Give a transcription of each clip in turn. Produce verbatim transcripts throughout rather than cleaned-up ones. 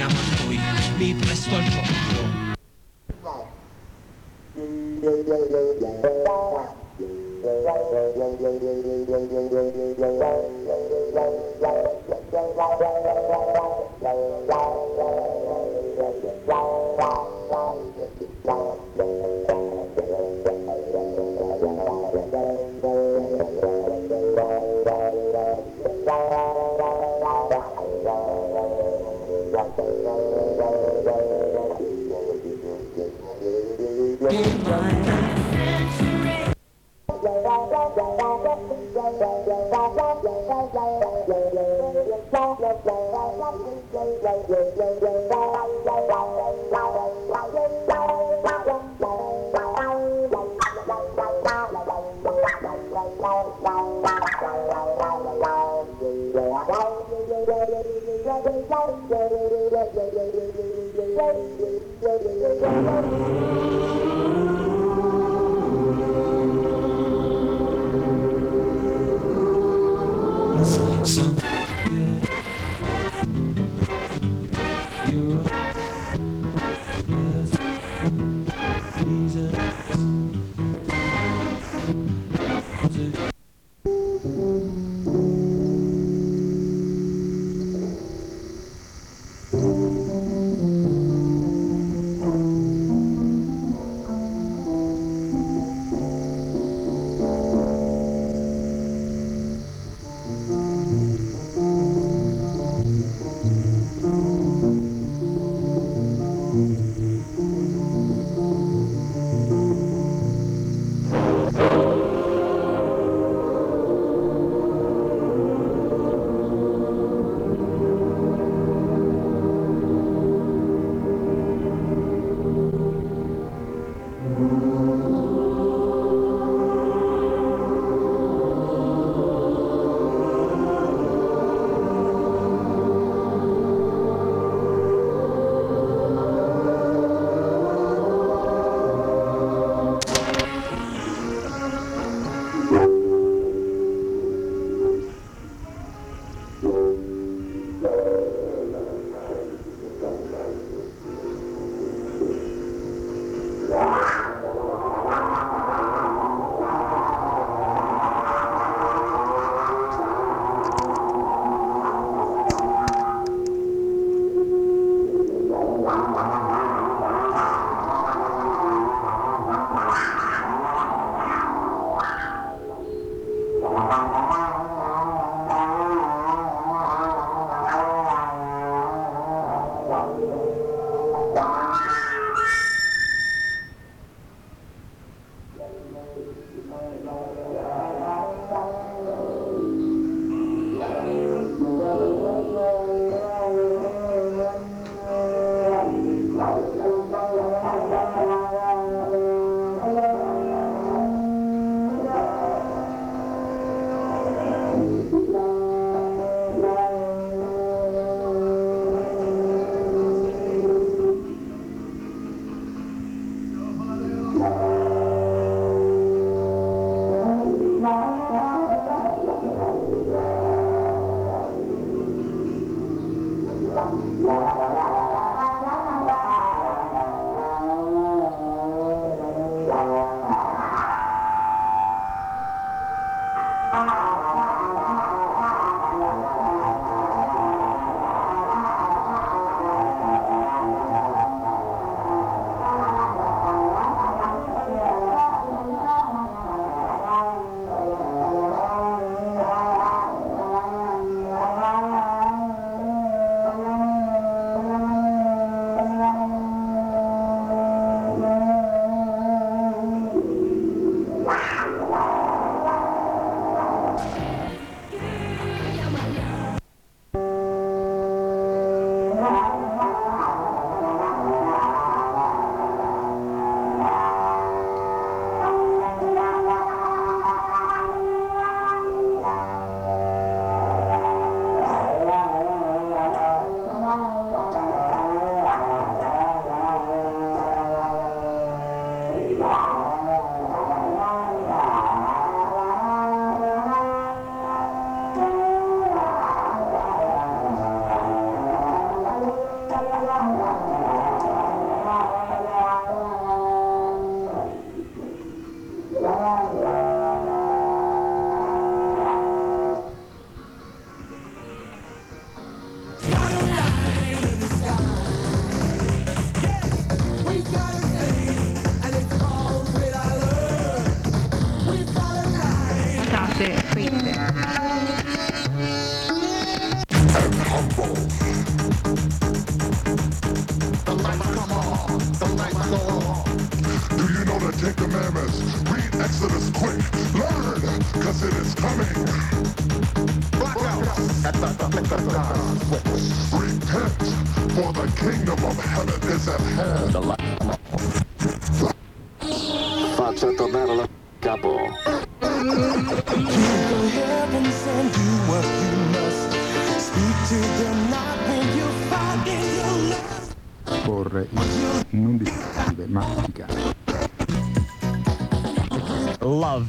torniamo a noi, lì presto al fondo. State fritte. Do you know the Ten Commandments? Read Exodus quick. Learn, cause it is coming. Blackout at the flick of God's switch. Repent, for the kingdom of heaven is at hand. Faccia tornare la capo. Heavens and do what you must. Speak to them not when you find in your love. Porre non distruttive ma efficaci. Love.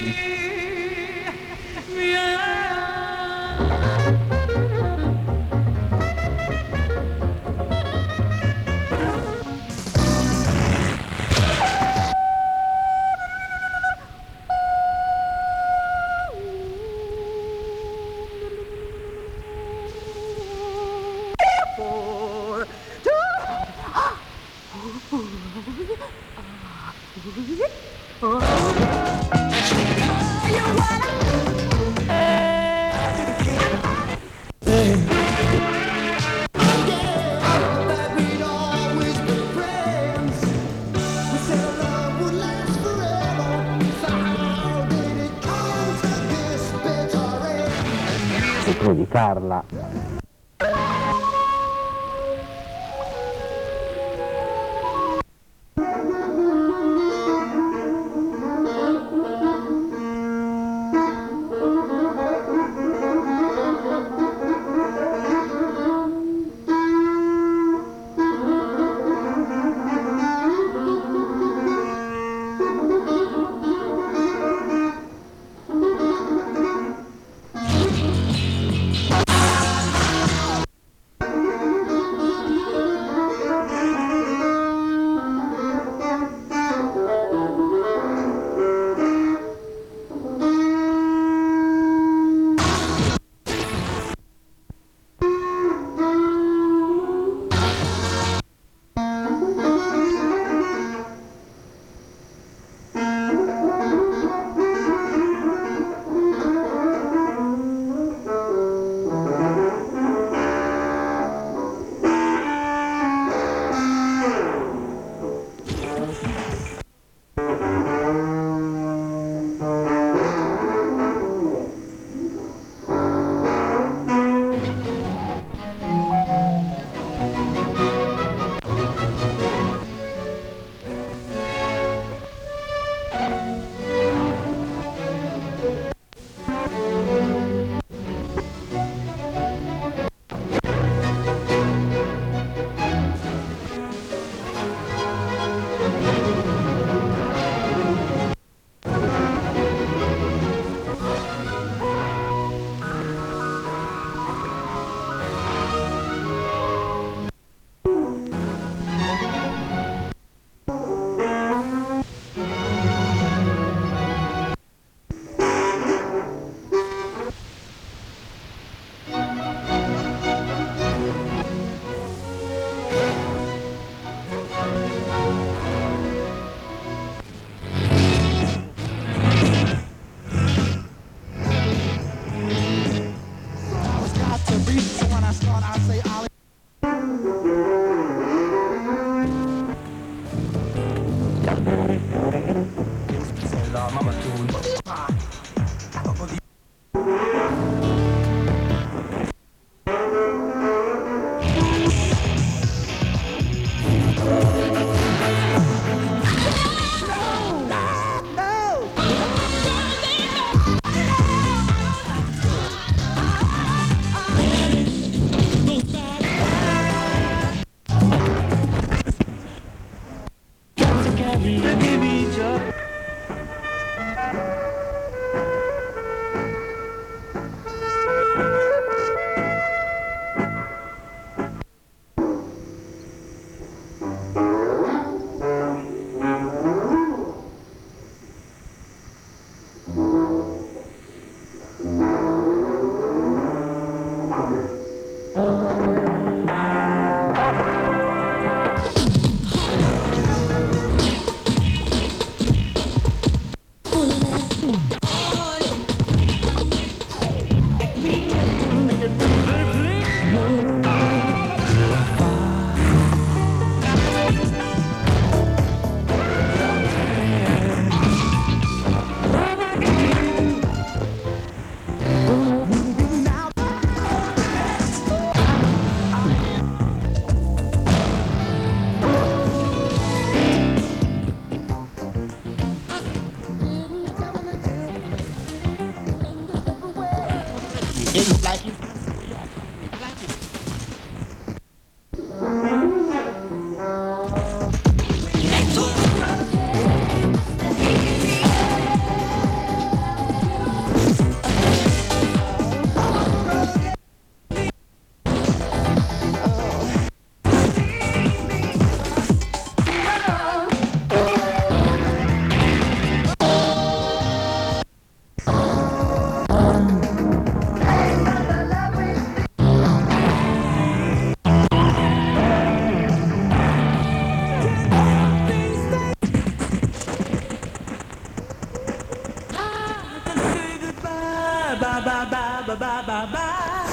Di Carla. Didn't like you. Bye, bye, bye, bye, bye, bye, bye.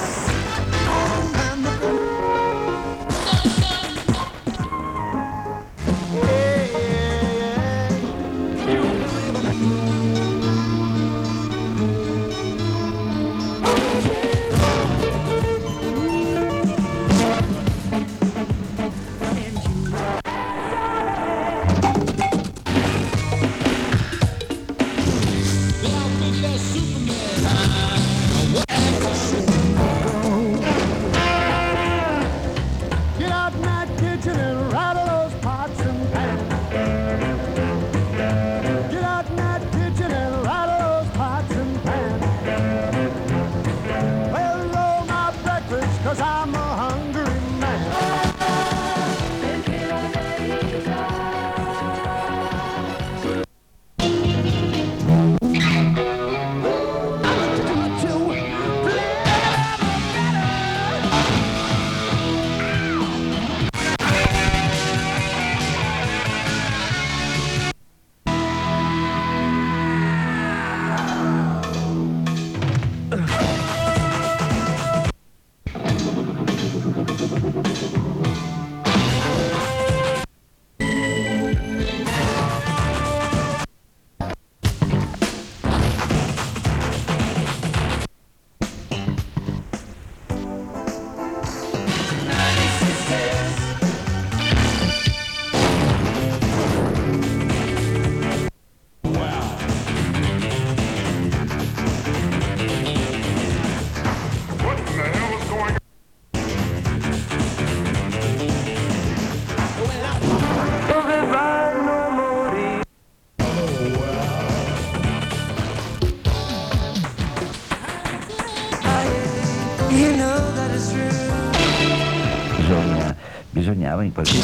Get out in that kitchen and rattle those pots and pans. Get out in that kitchen and rattle those pots and pans. Well, roll my breakfast, cause I'm a hungry man. Bisogna, bisognava in qualche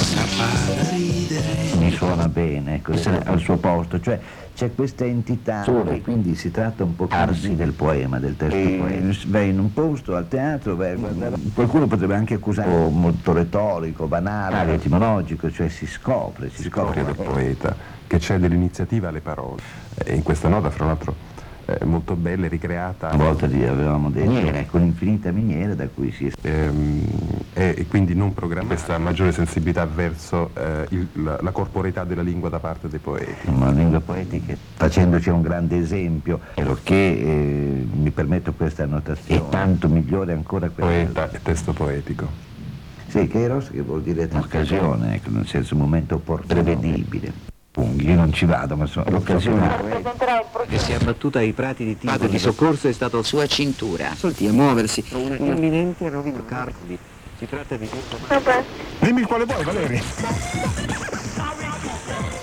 modo, mi suona bene, ecco, essere al suo posto, cioè c'è questa entità e quindi si tratta un po' arsi del poema, del testo poema. Vai in un posto al teatro, vai a guardare, qualcuno potrebbe anche accusarlo molto retorico, banale, etimologico, cioè si scopre, si, si scopre scopre del poeta che c'è dell'iniziativa alle parole. E in questa nota, fra l'altro, eh, molto bella, ricreata. Una volta di, avevamo detto, miniere, con infinita miniera da cui si ehm, e, e quindi non programmata questa maggiore sensibilità verso eh, il, la, la corporeità della lingua da parte dei poeti. Una lingua poetica, facendoci un grande esempio, che eh, mi permetto questa annotazione, è tanto migliore ancora quella. Poeta e testo poetico. Sì, Kairos, che vuol dire occasione, ecco, nel senso un momento opportuno, prevedibile. Io non ci vado, ma sono l'occasione che si è abbattuta ai prati di Tivoli di soccorso è stato sua cintura. Solti a muoversi. Una imminente rovina. Cardi. Si tratta di tutto. Dimmi quale vuoi, Valeri.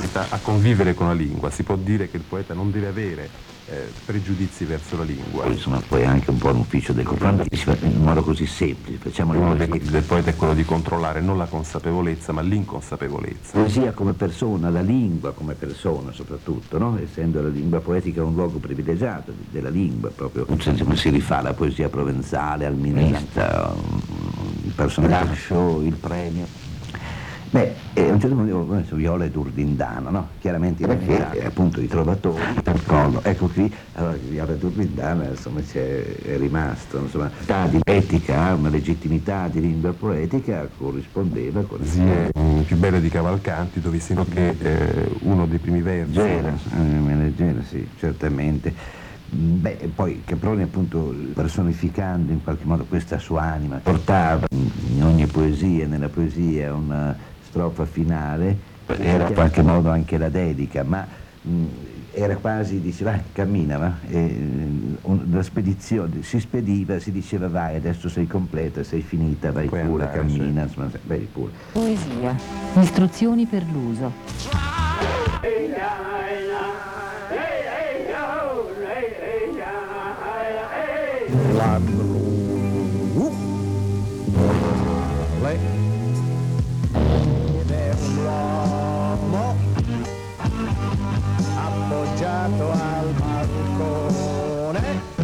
capacità a convivere con la lingua. Si può dire che il poeta non deve avere eh, pregiudizi verso la lingua. Poi, insomma, poi anche un po' un ufficio del confronto in modo così semplice, facciamo il modo del, del poeta è quello di controllare non la consapevolezza ma l'inconsapevolezza. Poesia come persona, la lingua come persona soprattutto, no? Essendo la lingua poetica un luogo privilegiato della lingua, proprio come si rifà la poesia provenzale, alminista, il personaggio, il premio. Beh, a un certo punto adesso Viola è Durlindano, no? Chiaramente è appunto i trovatori per collo. Ecco qui, allora Viola Durlindano insomma c'è, è rimasto, insomma, di etica, una legittimità di lingua poetica corrispondeva con la poesia più bella di Cavalcanti, dove sento che eh, uno dei primi versi. Gera, eh, Gera, sì, certamente. Beh, poi Caproni appunto personificando in qualche modo questa sua anima, portava in ogni poesia, nella poesia una strofa finale, era in qualche modo anche la dedica, ma mh, era quasi, diceva, cammina, va? E, un, la spedizione, si spediva, si diceva vai, adesso sei completa, sei finita, vai Puoi pure, andare, cammina, sì. insomma, vai pure. Poesia, istruzioni per l'uso. L'uomo appoggiato al balcone,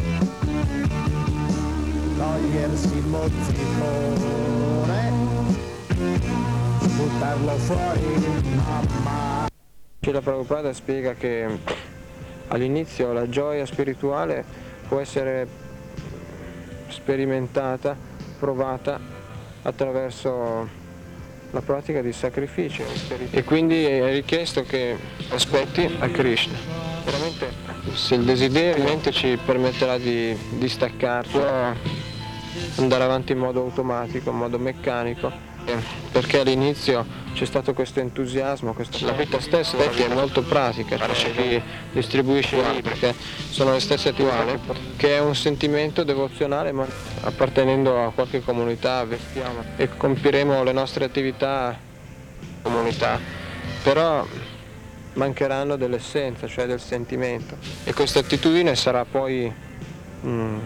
togliersi il mozzicone, buttarlo fuori, mamma. Srila Prabhupada spiega che all'inizio la gioia spirituale può essere sperimentata, provata attraverso la pratica di sacrificio e quindi è richiesto che aspetti a Krishna. Veramente se il desiderio ci permetterà di, di staccarci, andare avanti in modo automatico, in modo meccanico, perché all'inizio c'è stato questo entusiasmo, questo... la vita stessa è molto pratica, cioè chi distribuisce i libri, che sono le stesse attività, che è un sentimento devozionale, ma appartenendo a qualche comunità vestiamo e compiremo le nostre attività comunità, però mancheranno dell'essenza, cioè del sentimento, e questa attitudine sarà poi mm,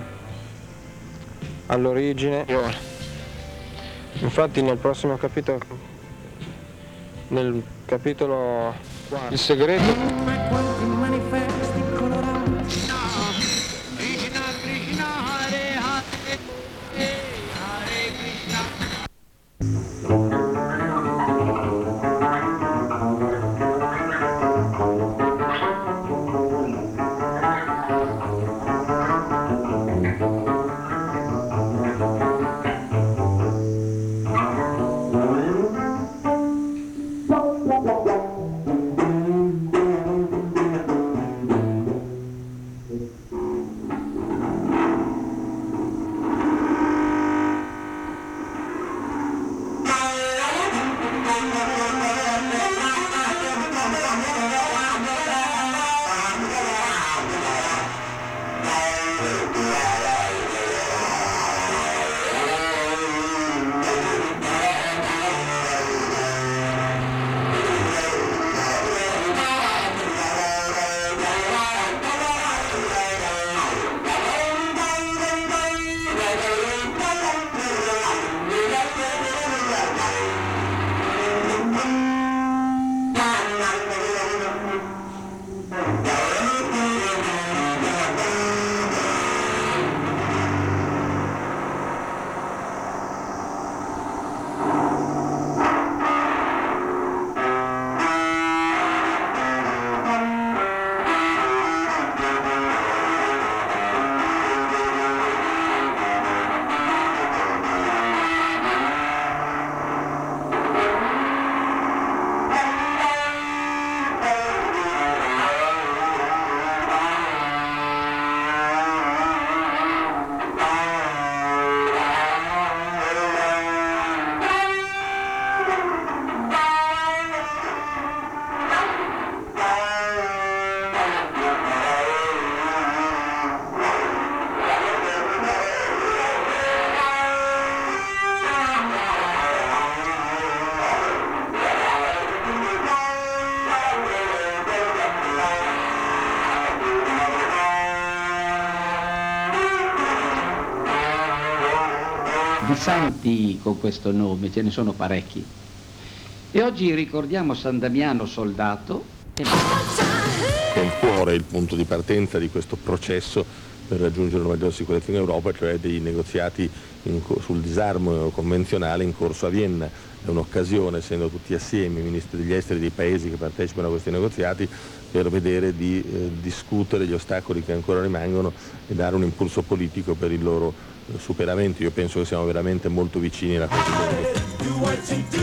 all'origine. Infatti nel prossimo capitolo, nel capitolo quattro, il segreto di santi con questo nome, ce ne sono parecchi. E oggi ricordiamo San Damiano Soldato. Che è il cuore, il punto di partenza di questo processo per raggiungere una maggiore sicurezza in Europa, cioè dei negoziati in, sul disarmo convenzionale in corso a Vienna. È un'occasione, essendo tutti assieme i ministri degli esteri dei paesi che partecipano a questi negoziati, per vedere di eh, discutere gli ostacoli che ancora rimangono e dare un impulso politico per il loro eh, superamento. Io penso che siamo veramente molto vicini alla conclusione.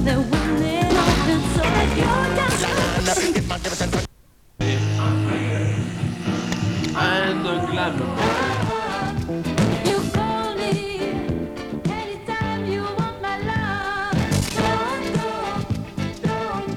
They're winning often, so let your dance And the glamour. You call me anytime you want my love. Don't go, don't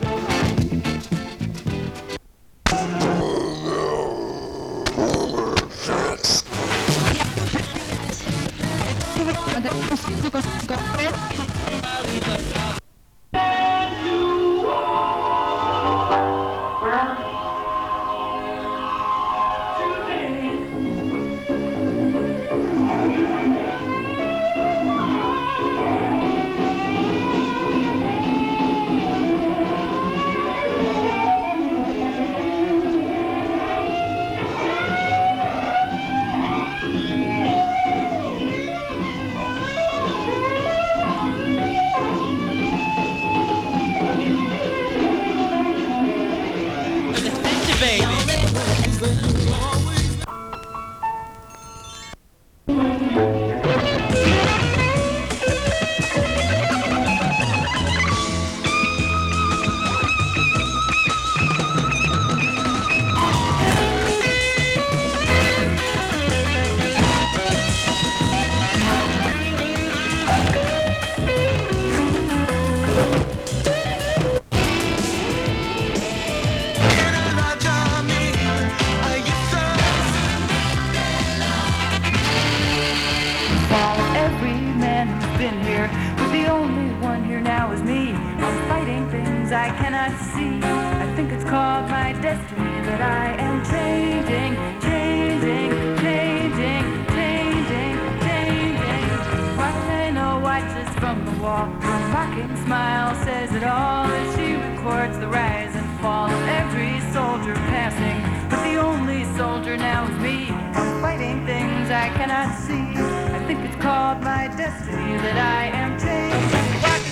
I cannot see. I think it's called my destiny that I am changing, changing, changing, changing, changing. Volcano watches from the wall. Her mocking smile says it all as she records the rise and fall of every soldier passing. But the only soldier now is me. I'm fighting things I cannot see. I think it's called my destiny that I am changing.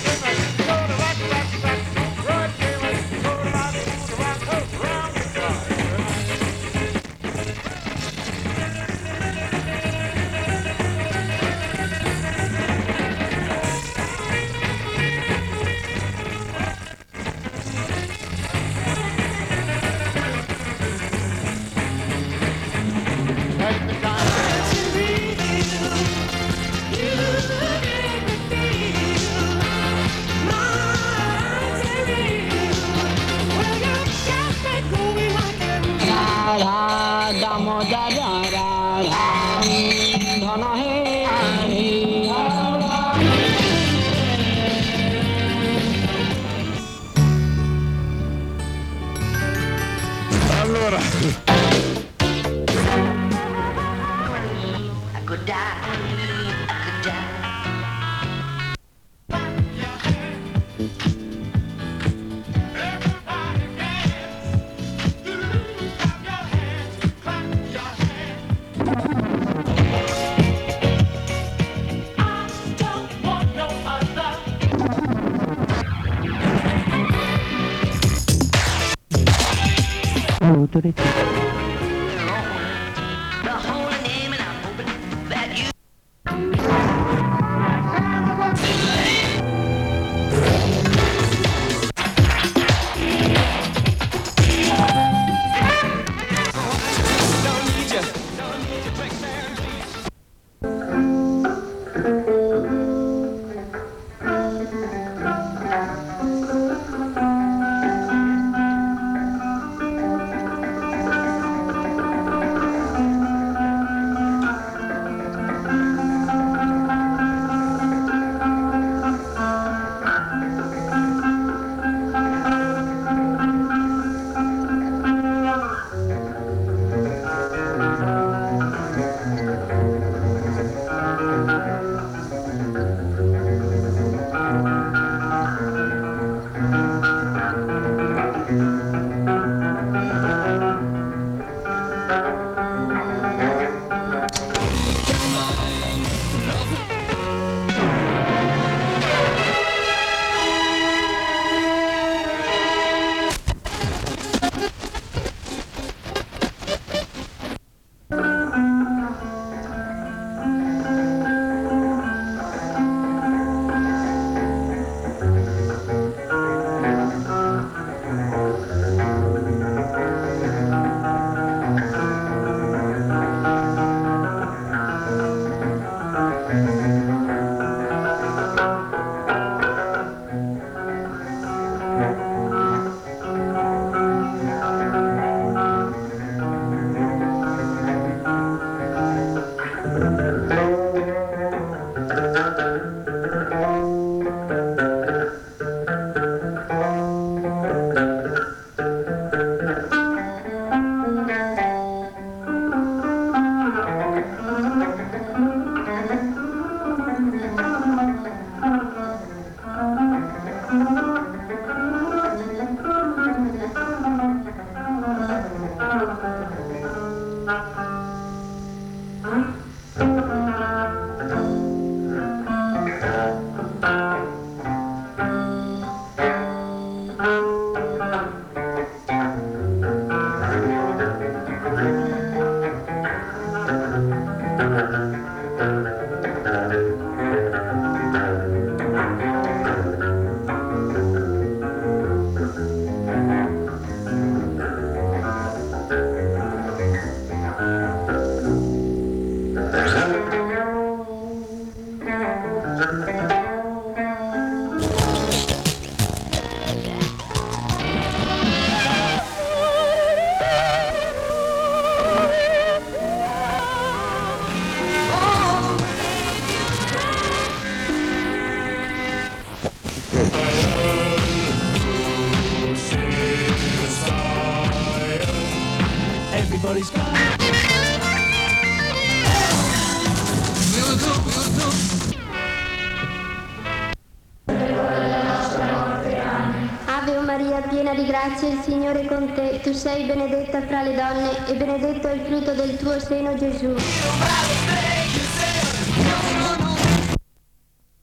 Allora. I could die, I could die. Saluto di tutti. Everybody's got Ave Maria, piena di grazia, il Signore è con te. Tu sei benedetta fra le donne e benedetto è il frutto del tuo seno, Gesù.